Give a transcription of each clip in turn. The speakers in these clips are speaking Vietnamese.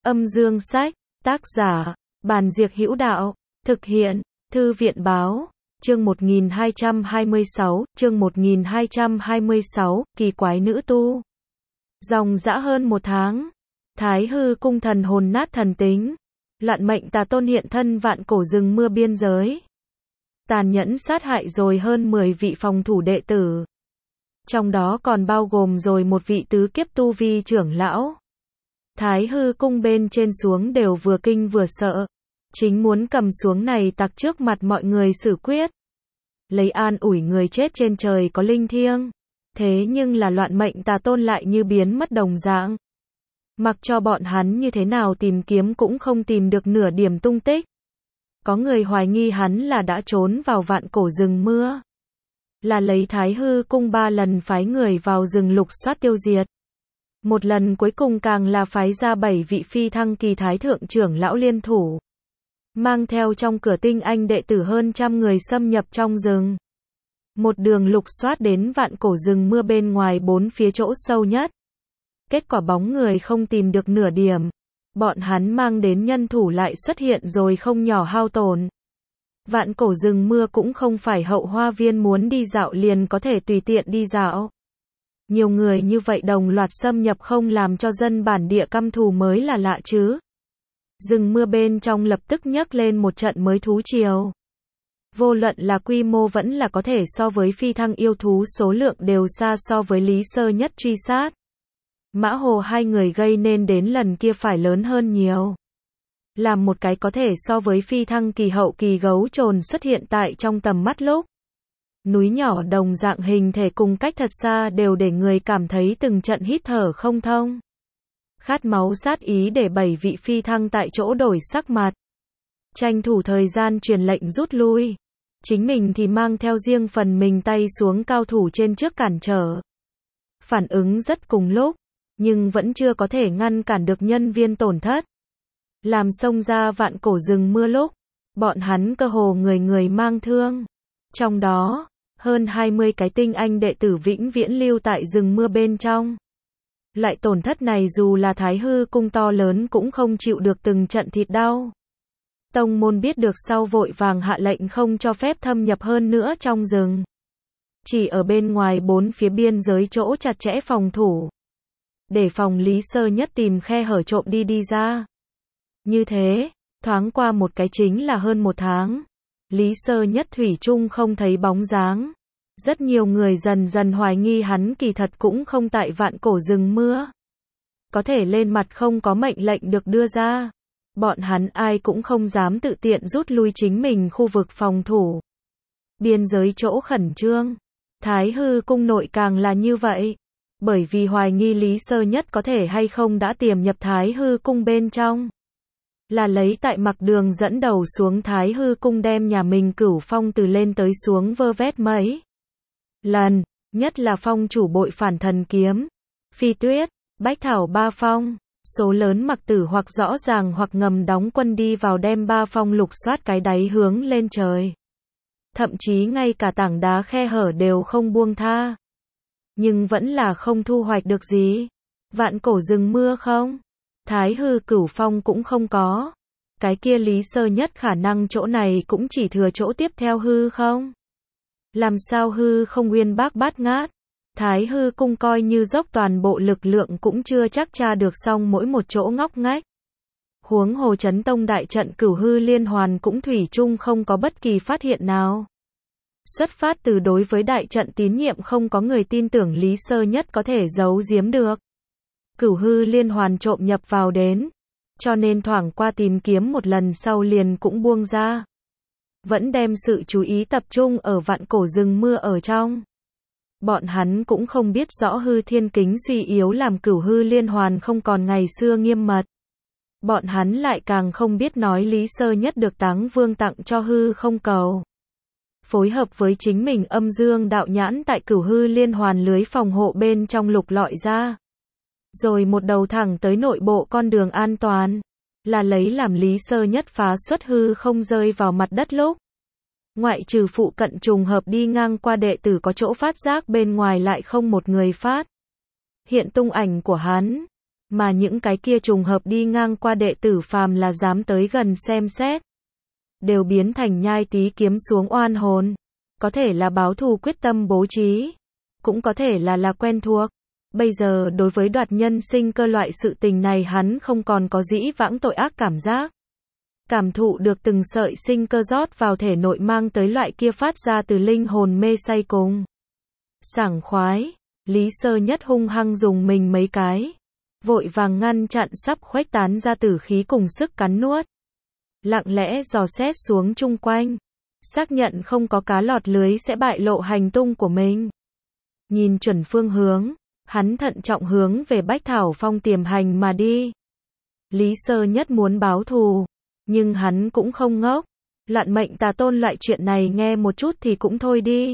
Âm dương sách, tác giả, Bàn Diệc Hữu Đạo, thực hiện, Thư viện Báo, chương 1226, kỳ quái nữ tu. Dòng dã hơn một tháng, Thái Hư cung thần hồn nát thần tính, loạn mệnh tà tôn hiện thân vạn cổ rừng mưa biên giới. Tàn nhẫn sát hại rồi hơn 10 vị phòng thủ đệ tử. Trong đó còn bao gồm rồi một vị tứ kiếp tu vi trưởng lão. Thái Hư cung bên trên xuống đều vừa kinh vừa sợ. Chính muốn cầm xuống này tặc trước mặt mọi người xử quyết. Lấy an ủi người chết trên trời có linh thiêng. Thế nhưng là loạn mệnh tà tôn lại như biến mất đồng dạng. Mặc cho bọn hắn như thế nào tìm kiếm cũng không tìm được nửa điểm tung tích. Có người hoài nghi hắn là đã trốn vào vạn cổ rừng mưa. Là lấy Thái Hư cung 3 lần phái người vào rừng lục soát tiêu diệt. Một lần cuối cùng càng là phái ra 7 vị phi thăng kỳ thái thượng trưởng lão liên thủ. Mang theo trong cửa tinh anh đệ tử hơn 100 người xâm nhập trong rừng. Một đường lục soát đến vạn cổ rừng mưa bên ngoài 4 phía chỗ sâu nhất. Kết quả bóng người không tìm được nửa điểm. Bọn hắn mang đến nhân thủ lại xuất hiện rồi không nhỏ hao tổn. Vạn cổ rừng mưa cũng không phải hậu hoa viên muốn đi dạo liền có thể tùy tiện đi dạo. Nhiều người như vậy đồng loạt xâm nhập không làm cho dân bản địa căm thù mới là lạ chứ. Rừng mưa bên trong lập tức nhấc lên một trận mới thú triều. Vô luận là quy mô vẫn là có thể so với phi thăng yêu thú số lượng đều xa so với Lý Sơ Nhất truy sát. Mã Hồ hai người gây nên đến lần kia phải lớn hơn nhiều. Làm một cái có thể so với phi thăng kỳ hậu kỳ gấu trồn xuất hiện tại trong tầm mắt lúc. Núi nhỏ đồng dạng hình thể cùng cách thật xa đều để người cảm thấy từng trận hít thở không thông. Khát máu sát ý để 7 vị phi thăng tại chỗ đổi sắc mặt. Tranh thủ thời gian truyền lệnh rút lui. Chính mình thì mang theo riêng phần mình tay xuống cao thủ trên trước cản trở. Phản ứng rất cùng lúc, nhưng vẫn chưa có thể ngăn cản được nhân viên tổn thất. Làm xông ra vạn cổ rừng mưa lúc, bọn hắn cơ hồ người người mang thương. Trong đó, hơn 20 cái tinh anh đệ tử vĩnh viễn lưu tại rừng mưa bên trong. Loại tổn thất này dù là Thái Hư cung to lớn cũng không chịu được từng trận thịt đau. Tông môn biết được sau vội vàng hạ lệnh không cho phép thâm nhập hơn nữa trong rừng. Chỉ ở bên ngoài 4 phía biên giới chỗ chặt chẽ phòng thủ. Để phòng Lý Sơ Nhất tìm khe hở trộm đi ra. Như thế, thoáng qua một cái chính là hơn một tháng. Lý Sơ Nhất thủy chung không thấy bóng dáng. Rất nhiều người dần dần hoài nghi hắn kỳ thật cũng không tại vạn cổ rừng mưa. Có thể lên mặt không có mệnh lệnh được đưa ra. Bọn hắn ai cũng không dám tự tiện rút lui chính mình khu vực phòng thủ. Biên giới chỗ khẩn trương. Thái Hư cung nội càng là như vậy. Bởi vì hoài nghi Lý Sơ Nhất có thể hay không đã tiềm nhập Thái Hư cung bên trong. Là lấy tại mặc đường dẫn đầu xuống Thái Hư cung đem nhà mình Cửu Phong từ lên tới xuống vơ vét mấy lần, nhất là phong chủ bội phản thần kiếm, Phi Tuyết, Bách Thảo ba phong, số lớn mặc tử hoặc rõ ràng hoặc ngầm đóng quân đi vào đem ba phong lục soát cái đáy hướng lên trời. Thậm chí ngay cả tảng đá khe hở đều không buông tha. Nhưng vẫn là không thu hoạch được gì. Vạn cổ rừng mưa không? Thái Hư Cửu Phong cũng không có. Cái kia Lý Sơ Nhất khả năng chỗ này cũng chỉ thừa chỗ tiếp theo hư không? Làm sao hư không uyên bác bát ngát? Thái Hư cung coi như dốc toàn bộ lực lượng cũng chưa chắc tra được xong mỗi một chỗ ngóc ngách. Huống hồ Chấn Tông đại trận Cửu Hư liên hoàn cũng thủy chung không có bất kỳ phát hiện nào. Xuất phát từ đối với đại trận tín nhiệm không có người tin tưởng Lý Sơ Nhất có thể giấu giếm được. Cửu Hư liên hoàn trộm nhập vào đến. Cho nên thoảng qua tìm kiếm một lần sau liền cũng buông ra. Vẫn đem sự chú ý tập trung ở vạn cổ rừng mưa ở trong. Bọn hắn cũng không biết rõ hư thiên kính suy yếu làm Cửu Hư liên hoàn không còn ngày xưa nghiêm mật. Bọn hắn lại càng không biết nói Lý Sơ Nhất được Táng Vương tặng cho hư không cầu. Phối hợp với chính mình âm dương đạo nhãn tại Cửu Hư liên hoàn lưới phòng hộ bên trong lục lọi ra. Rồi một đầu thẳng tới nội bộ con đường an toàn. Là lấy làm Lý Sơ Nhất phá xuất hư không rơi vào mặt đất lúc. Ngoại trừ phụ cận trùng hợp đi ngang qua đệ tử có chỗ phát giác bên ngoài lại không một người phát. Hiện tung ảnh của hắn. Mà những cái kia trùng hợp đi ngang qua đệ tử phàm là dám tới gần xem xét, đều biến thành nhai tí kiếm xuống oan hồn. Có thể là báo thù quyết tâm bố trí, cũng có thể là quen thuộc. Bây giờ đối với đoạt nhân sinh cơ loại sự tình này hắn không còn có dĩ vãng tội ác cảm giác. Cảm thụ được từng sợi sinh cơ rót vào thể nội mang tới loại kia phát ra từ linh hồn mê say cùng sảng khoái. Lý Sơ Nhất hung hăng dùng mình mấy cái, vội vàng ngăn chặn sắp khuếch tán ra tử khí cùng sức cắn nuốt. Lặng lẽ dò xét xuống chung quanh, xác nhận không có cá lọt lưới sẽ bại lộ hành tung của mình. Nhìn chuẩn phương hướng, hắn thận trọng hướng về Bách Thảo Phong tiềm hành mà đi. Lý Sơ Nhất muốn báo thù, nhưng hắn cũng không ngốc. Loạn mệnh tà tôn loại chuyện này nghe một chút thì cũng thôi đi.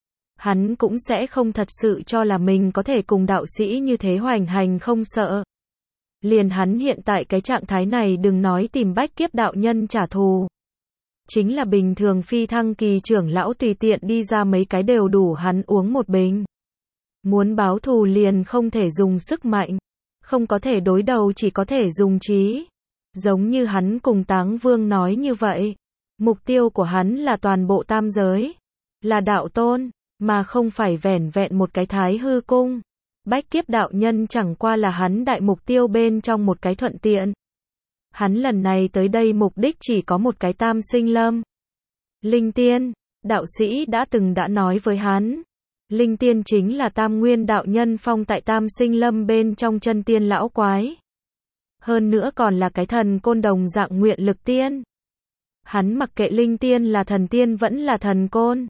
Hắn cũng sẽ không thật sự cho là mình có thể cùng đạo sĩ như thế hoành hành không sợ. Liền hắn hiện tại cái trạng thái này đừng nói tìm Bách Kiếp đạo nhân trả thù. Chính là bình thường phi thăng kỳ trưởng lão tùy tiện đi ra mấy cái đều đủ hắn uống một bình. Muốn báo thù liền không thể dùng sức mạnh, không có thể đối đầu chỉ có thể dùng trí. Giống như hắn cùng Táng Vương nói như vậy, mục tiêu của hắn là toàn bộ tam giới, là đạo tôn, mà không phải vẻn vẹn một cái Thái Hư cung. Bách Kiếp đạo nhân chẳng qua là hắn đại mục tiêu bên trong một cái thuận tiện. Hắn lần này tới đây mục đích chỉ có một cái Tam Sinh Lâm. Linh Tiên, đạo sĩ đã nói với hắn. Linh Tiên chính là Tam Nguyên đạo nhân phong tại Tam Sinh Lâm bên trong chân tiên lão quái. Hơn nữa còn là cái thần côn đồng dạng nguyện lực tiên. Hắn mặc kệ Linh Tiên là thần tiên vẫn là thần côn.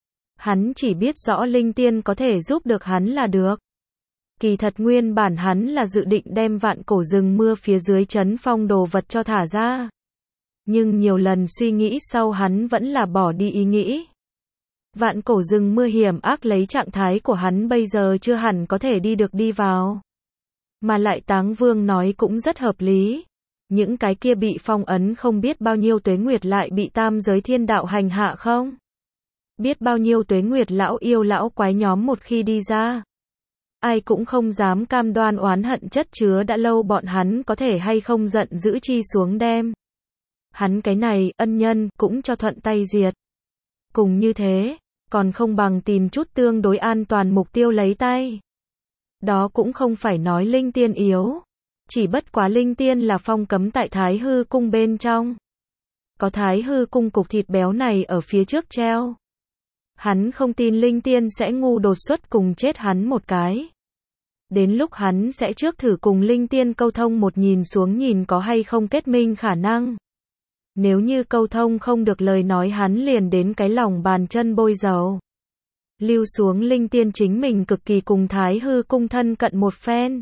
Hắn chỉ biết rõ Linh Tiên có thể giúp được hắn là được. Kỳ thật nguyên bản hắn là dự định đem vạn cổ rừng mưa phía dưới trấn phong đồ vật cho thả ra. Nhưng nhiều lần suy nghĩ sau hắn vẫn là bỏ đi ý nghĩ. Vạn cổ rừng mưa hiểm ác lấy trạng thái của hắn bây giờ chưa hẳn có thể đi vào. Mà lại Táng Vương nói cũng rất hợp lý. Những cái kia bị phong ấn không biết bao nhiêu tuế nguyệt lại bị tam giới thiên đạo hành hạ không? Biết bao nhiêu tuế nguyệt lão yêu lão quái nhóm một khi đi ra. Ai cũng không dám cam đoan oán hận chất chứa đã lâu bọn hắn có thể hay không giận dữ chi xuống đem. Hắn cái này, ân nhân, cũng cho thuận tay diệt. Cùng như thế, còn không bằng tìm chút tương đối an toàn mục tiêu lấy tay. Đó cũng không phải nói Linh Tiên yếu. Chỉ bất quá Linh Tiên là phong cấm tại Thái Hư cung bên trong. Có Thái Hư cung cục thịt béo này ở phía trước treo. Hắn không tin Linh Tiên sẽ ngu đột xuất cùng chết hắn một cái. Đến lúc hắn sẽ trước thử cùng Linh Tiên câu thông một nhìn xuống nhìn có hay không kết minh khả năng. Nếu như câu thông không được lời nói hắn liền đến cái lòng bàn chân bôi dầu. Lưu xuống Linh Tiên chính mình cực kỳ cùng Thái Hư cung thân cận một phen.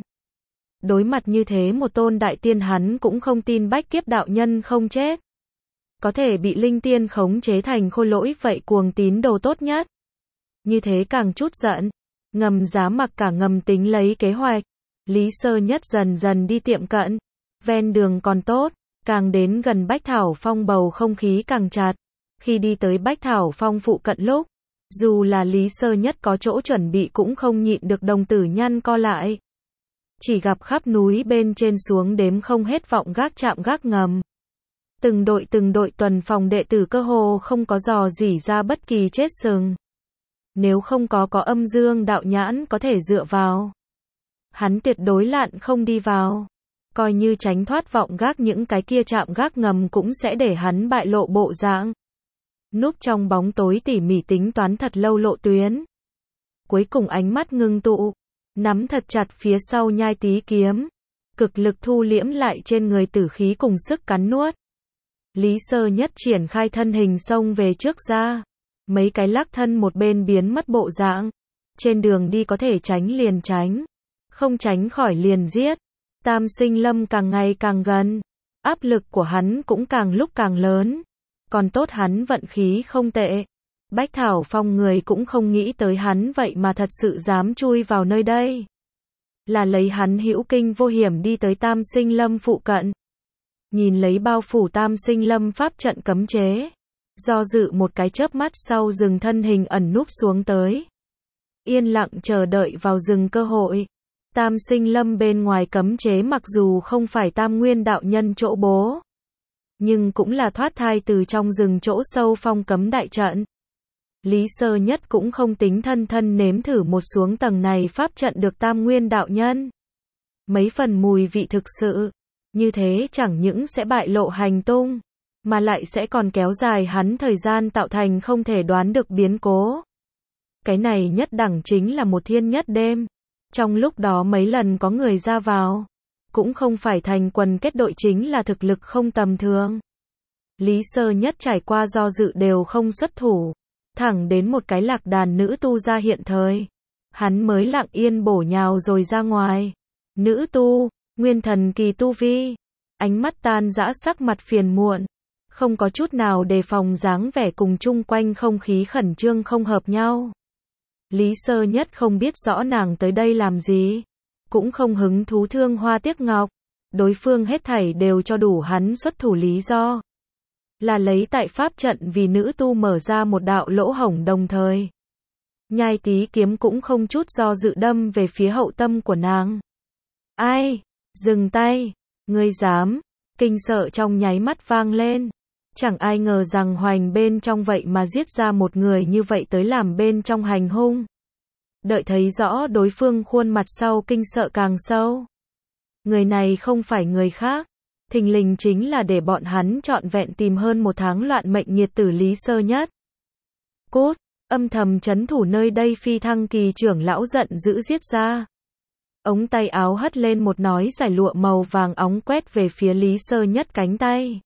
Đối mặt như thế một tôn đại tiên hắn cũng không tin Bách Kiếp đạo nhân không chết. Có thể bị Linh Tiên khống chế thành khôi lỗi vậy cuồng tín đồ tốt nhất. Như thế càng chút giận. Ngầm giá mặc cả ngầm tính lấy kế hoạch. Lý Sơ Nhất dần dần đi tiệm cận. Ven đường còn tốt. Càng đến gần Bách Thảo Phong bầu không khí càng chặt. Khi đi tới Bách Thảo Phong phụ cận lúc. Dù là Lý Sơ Nhất có chỗ chuẩn bị cũng không nhịn được đồng tử nhăn co lại. Chỉ gặp khắp núi bên trên xuống đếm không hết vọng gác chạm gác ngầm. Từng đội tuần phòng đệ tử cơ hồ không có dò dỉ ra bất kỳ chết sừng. Nếu không có âm dương đạo nhãn có thể dựa vào. Hắn tuyệt đối lạn không đi vào. Coi như tránh thoát vọng gác những cái kia chạm gác ngầm cũng sẽ để hắn bại lộ bộ dạng. Núp trong bóng tối tỉ mỉ tính toán thật lâu lộ tuyến. Cuối cùng ánh mắt ngưng tụ. Nắm thật chặt phía sau nhai tí kiếm. Cực lực thu liễm lại trên người tử khí cùng sức cắn nuốt. Lý Sơ Nhất triển khai thân hình xông về trước ra. Mấy cái lắc thân một bên biến mất bộ dạng. Trên đường đi có thể tránh liền tránh. Không tránh khỏi liền giết. Tam Sinh Lâm càng ngày càng gần. Áp lực của hắn cũng càng lúc càng lớn. Còn tốt hắn vận khí không tệ. Bách Thảo Phong người cũng không nghĩ tới hắn vậy mà thật sự dám chui vào nơi đây. Là lấy hắn hữu kinh vô hiểm đi tới Tam Sinh Lâm phụ cận. Nhìn lấy bao phủ Tam Sinh Lâm pháp trận cấm chế. Do dự một cái chớp mắt sau dừng thân hình ẩn núp xuống tới. Yên lặng chờ đợi vào rừng cơ hội. Tam Sinh Lâm bên ngoài cấm chế mặc dù không phải Tam Nguyên đạo nhân chỗ bố, nhưng cũng là thoát thai từ trong rừng chỗ sâu phong cấm đại trận. Lý Sơ Nhất cũng không tính thân thân nếm thử một xuống tầng này pháp trận được Tam Nguyên đạo nhân. Mấy phần mùi vị thực sự, như thế chẳng những sẽ bại lộ hành tung, mà lại sẽ còn kéo dài hắn thời gian tạo thành không thể đoán được biến cố. Cái này nhất đẳng chính là một thiên nhất đêm. Trong lúc đó mấy lần có người ra vào, cũng không phải thành quần kết đội chính là thực lực không tầm thường. Lý Sơ Nhất trải qua do dự đều không xuất thủ, thẳng đến một cái lạc đàn nữ tu ra hiện thời, hắn mới lặng yên bổ nhào rồi ra ngoài. Nữ tu, nguyên thần kỳ tu vi, ánh mắt tan rã sắc mặt phiền muộn, không có chút nào đề phòng dáng vẻ cùng chung quanh không khí khẩn trương không hợp nhau. Lý Sơ Nhất không biết rõ nàng tới đây làm gì, cũng không hứng thú thương hoa tiếc ngọc, đối phương hết thảy đều cho đủ hắn xuất thủ lý do. Là lấy tại pháp trận vì nữ tu mở ra một đạo lỗ hổng đồng thời. Nhai Tý kiếm cũng không chút do dự đâm về phía hậu tâm của nàng. Ai? Dừng tay! Ngươi dám! Kinh sợ trong nháy mắt vang lên. Chẳng ai ngờ rằng hoành bên trong vậy mà giết ra một người như vậy tới làm bên trong hành hung. Đợi thấy rõ đối phương khuôn mặt sau kinh sợ càng sâu. Người này không phải người khác, thình lình chính là để bọn hắn trọn vẹn tìm hơn một tháng loạn mệnh nhiệt tử Lý Sơ Nhất. Cốt, âm thầm trấn thủ nơi đây Phi Thăng Kỳ trưởng lão giận dữ giết ra. Ống tay áo hất lên một nói giải lụa màu vàng óng quét về phía Lý Sơ Nhất cánh tay.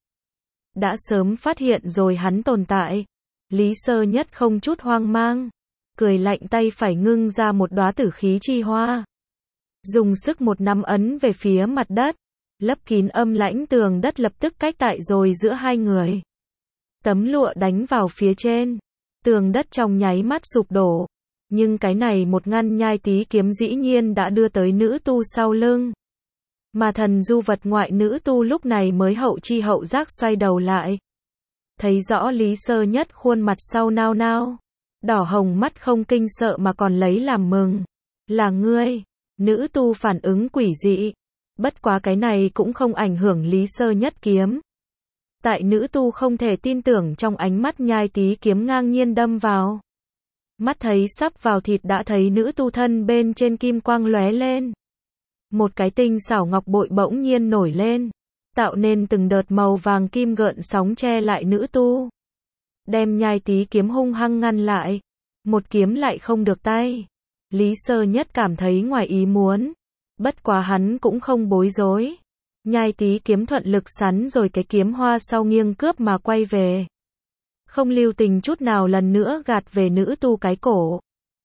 Đã sớm phát hiện rồi hắn tồn tại. Lý Sơ Nhất không chút hoang mang, cười lạnh tay phải ngưng ra một đóa tử khí chi hoa. Dùng sức một nắm ấn về phía mặt đất, lấp kín âm lãnh tường đất lập tức cách tại rồi giữa hai người. Tấm lụa đánh vào phía trên, tường đất trong nháy mắt sụp đổ. Nhưng cái này một ngăn Nhai Tý kiếm dĩ nhiên đã đưa tới nữ tu sau lưng. Mà thần du vật ngoại nữ tu lúc này mới hậu chi hậu giác xoay đầu lại. Thấy rõ Lý Sơ Nhất khuôn mặt sau nao nao, đỏ hồng mắt không kinh sợ mà còn lấy làm mừng. Là ngươi, nữ tu phản ứng quỷ dị. Bất quá cái này cũng không ảnh hưởng Lý Sơ Nhất kiếm. Tại nữ tu không thể tin tưởng trong ánh mắt Nhai Tý kiếm ngang nhiên đâm vào. Mắt thấy sắp vào thịt đã thấy nữ tu thân bên trên kim quang lóe lên. Một cái tinh xảo ngọc bội bỗng nhiên nổi lên, tạo nên từng đợt màu vàng kim gợn sóng che lại nữ tu. Đem Nhai Tý kiếm hung hăng ngăn lại. Một kiếm lại không được tay. Lý Sơ Nhất cảm thấy ngoài ý muốn. Bất quá hắn cũng không bối rối. Nhai Tý kiếm thuận lực sắn rồi cái kiếm hoa sau nghiêng cướp mà quay về. Không lưu tình chút nào lần nữa gạt về nữ tu cái cổ.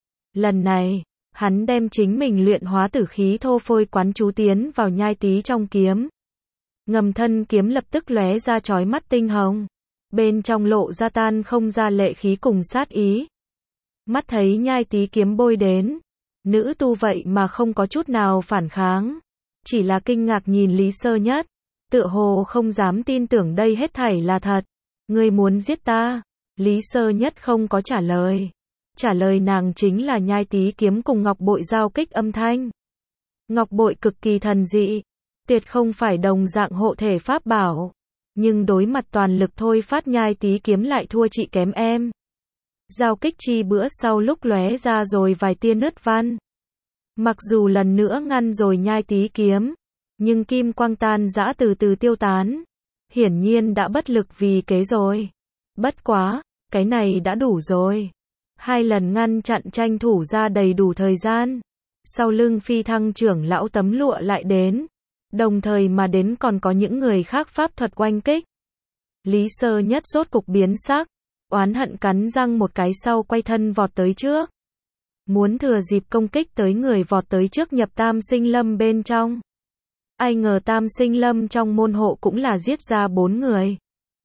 Lần này, hắn đem chính mình luyện hóa tử khí thô phôi quán chú tiến vào Nhai Tý trong kiếm. Ngầm thân kiếm lập tức lóe ra chói mắt tinh hồng. Bên trong lộ ra tan không ra lệ khí cùng sát ý. Mắt thấy Nhai Tý kiếm bôi đến. Nữ tu vậy mà không có chút nào phản kháng. Chỉ là kinh ngạc nhìn Lý Sơ Nhất. Tựa hồ không dám tin tưởng đây hết thảy là thật. Ngươi muốn giết ta? Lý Sơ Nhất không có trả lời. Trả lời nàng chính là Nhai Tý kiếm cùng ngọc bội giao kích âm thanh. Ngọc bội cực kỳ thần dị. Tuyệt không phải đồng dạng hộ thể pháp bảo. Nhưng đối mặt toàn lực thôi phát Nhai Tý kiếm lại thua chị kém em. Giao kích chi bữa sau lúc lóe ra rồi vài tia nứt văn. Mặc dù lần nữa ngăn rồi Nhai Tý kiếm, nhưng kim quang tan rã từ từ tiêu tán. Hiển nhiên đã bất lực vì kế rồi. Bất quá, cái này đã đủ rồi. Hai lần ngăn chặn tranh thủ ra đầy đủ thời gian. Sau lưng Phi Thăng trưởng lão tấm lụa lại đến. Đồng thời mà đến còn có những người khác pháp thuật oanh kích. Lý Sơ Nhất rốt cục biến sắc. Oán hận cắn răng một cái sau quay thân vọt tới trước. Muốn thừa dịp công kích tới người vọt tới trước nhập Tam Sinh Lâm bên trong. Ai ngờ Tam Sinh Lâm trong môn hộ cũng là giết ra 4 người.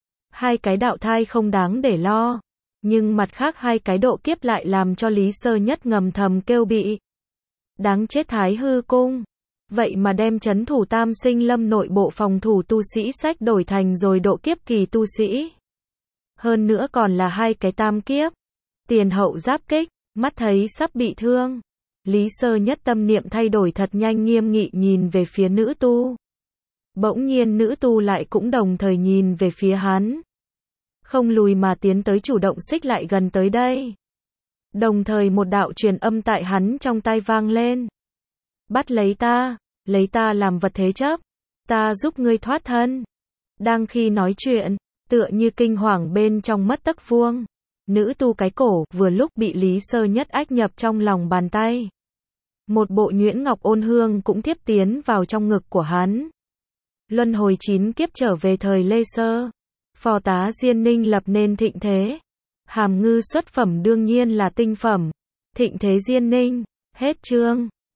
2 cái đạo thai không đáng để lo. Nhưng mặt khác 2 cái độ kiếp lại làm cho Lý Sơ Nhất ngầm thầm kêu bị. Đáng chết Thái Hư Cung. Vậy mà đem trấn thủ Tam Sinh Lâm nội bộ phòng thủ tu sĩ sách đổi thành rồi độ kiếp kỳ tu sĩ. Hơn nữa còn là 2 cái tam kiếp. Tiền hậu giáp kích, mắt thấy sắp bị thương. Lý Sơ Nhất tâm niệm thay đổi thật nhanh, nghiêm nghị nhìn về phía nữ tu. Bỗng nhiên nữ tu lại cũng đồng thời nhìn về phía hắn. Không lùi mà tiến tới, chủ động xích lại gần tới đây. Đồng thời một đạo truyền âm tại hắn trong tai vang lên. Bắt lấy ta làm vật thế chấp, ta giúp ngươi thoát thân. Đang khi nói chuyện, tựa như kinh hoàng bên trong mất tấc vuông. Nữ tu cái cổ vừa lúc bị Lý Sơ Nhất ách nhập trong lòng bàn tay. Một bộ nhuyễn ngọc ôn hương cũng tiếp tiến vào trong ngực của hắn. Luân hồi 9 kiếp trở về thời Lê Sơ. Phò tá Diên Ninh lập nên thịnh thế. Hàm ngư xuất phẩm đương nhiên là tinh phẩm. Thịnh thế Diên Ninh. Hết chương.